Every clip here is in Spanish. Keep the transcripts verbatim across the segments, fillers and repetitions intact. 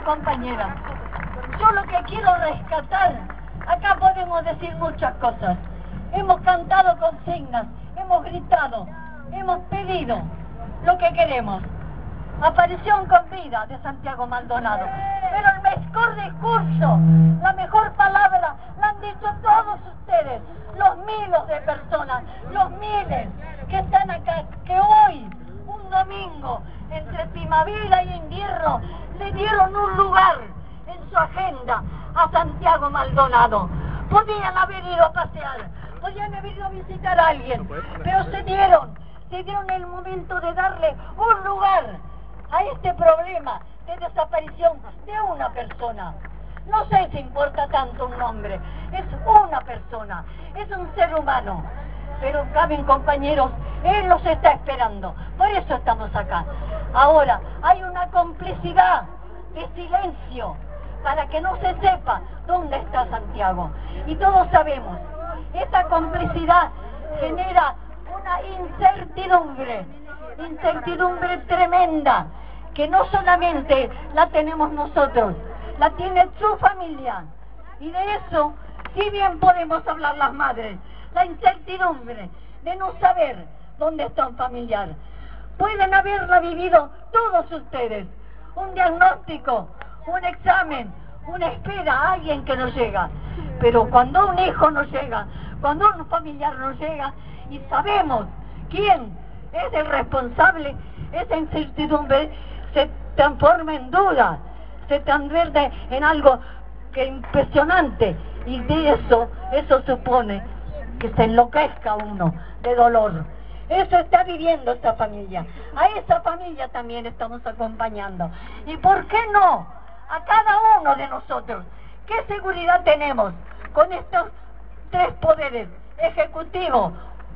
compañeras, yo lo que quiero rescatar, acá podemos decir muchas cosas. Hemos cantado consignas, hemos gritado, hemos pedido lo que queremos. Aparición con vida de Santiago Maldonado. Pero el mejor discurso, la mejor palabra, la han dicho todos ustedes, los miles de personas, los miles que están acá, que hoy, un domingo, entre primavera y invierno, le dieron un lugar en su agenda a Santiago Maldonado. Podían haber ido a pasear, podían haber ido a visitar a alguien, pero se dieron, se dieron el momento de darle un lugar a este problema de desaparición de una persona. No sé si importa tanto un nombre, es una persona, es un ser humano. Pero saben, compañeros, él los está esperando, por eso estamos acá. Ahora, hay una complicidad de silencio para que no se sepa dónde está Santiago. Y todos sabemos, esa complicidad genera una incertidumbre, incertidumbre tremenda, que no solamente la tenemos nosotros, la tiene su familia. Y de eso, si bien podemos hablar las madres, la incertidumbre de no saber dónde está un familiar. Pueden haberla vivido todos ustedes, un diagnóstico, un examen, una espera, alguien que no llega. Pero cuando un hijo no llega, cuando un familiar no llega, y sabemos quién es el responsable, esa incertidumbre se transforma en duda, se transforma en algo que impresionante, y de eso, eso supone que se enloquezca uno de dolor. Eso está viviendo esta familia. A esa familia también estamos acompañando. ¿Y por qué no? A cada uno de nosotros. ¿Qué seguridad tenemos con estos tres poderes? Ejecutivo,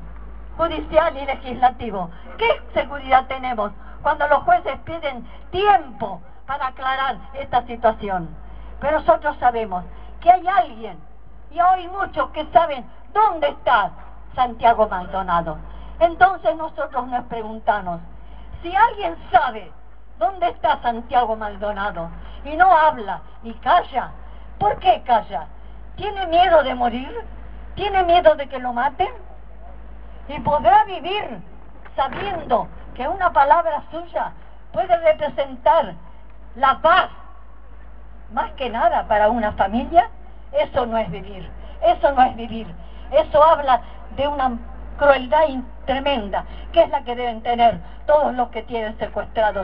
judicial y legislativo. ¿Qué seguridad tenemos cuando los jueces piden tiempo para aclarar esta situación? Pero nosotros sabemos que hay alguien, y hay muchos que saben dónde está Santiago Maldonado. Entonces nosotros nos preguntamos, si alguien sabe dónde está Santiago Maldonado y no habla y calla, ¿por qué calla? ¿Tiene miedo de morir? ¿Tiene miedo de que lo maten? ¿Y podrá vivir sabiendo que una palabra suya puede representar la paz, más que nada para una familia? Eso no es vivir, eso no es vivir. Eso habla de una crueldad tremenda, que es la que deben tener todos los que tienen secuestrados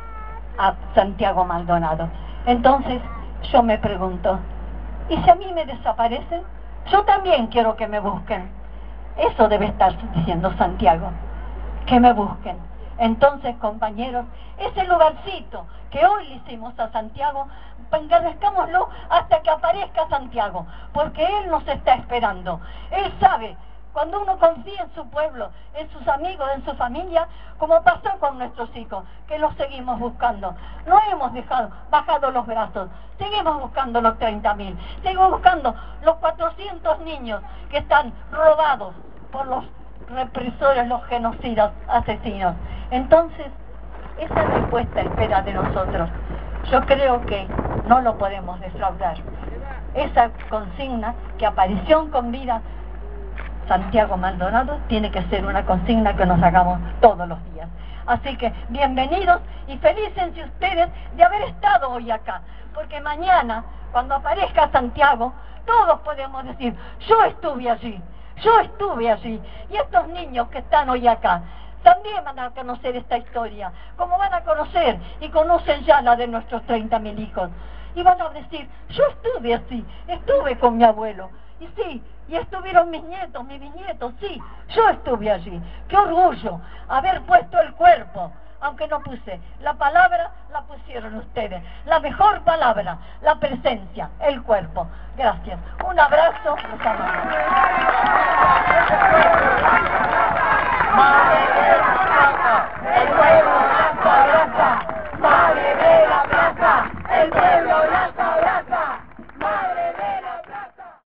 a Santiago Maldonado. Entonces, yo me pregunto, ¿y si a mí me desaparecen? Yo también quiero que me busquen. Eso debe estar diciendo Santiago, que me busquen. Entonces, compañeros, ese lugarcito que hoy le hicimos a Santiago, agradezcámoslo hasta que aparezca Santiago, porque él nos está esperando. Él sabe, cuando uno confía en su pueblo, en sus amigos, en su familia, como pasó con nuestros hijos, que los seguimos buscando. No hemos dejado, bajado los brazos, seguimos buscando los treinta mil, seguimos buscando los cuatrocientos niños que están robados por los represores, los genocidas, asesinos. Entonces, esa respuesta espera de nosotros. Yo creo que no lo podemos defraudar. Esa consigna, que aparición con vida Santiago Maldonado, tiene que ser una consigna que nos hagamos todos los días. Así que bienvenidos y felices ustedes de haber estado hoy acá, porque mañana, cuando aparezca Santiago, todos podemos decir, yo estuve allí, yo estuve allí. Y estos niños que están hoy acá también van a conocer esta historia, como van a conocer y conocen ya la de nuestros treinta mil hijos. Y van a decir, yo estuve así, estuve con mi abuelo. Y sí, y estuvieron mis nietos, mis bisnietos, sí, yo estuve allí. Qué orgullo haber puesto el cuerpo, aunque no puse. La palabra la pusieron ustedes. La mejor palabra, la presencia, el cuerpo. Gracias. Un abrazo, los amamos.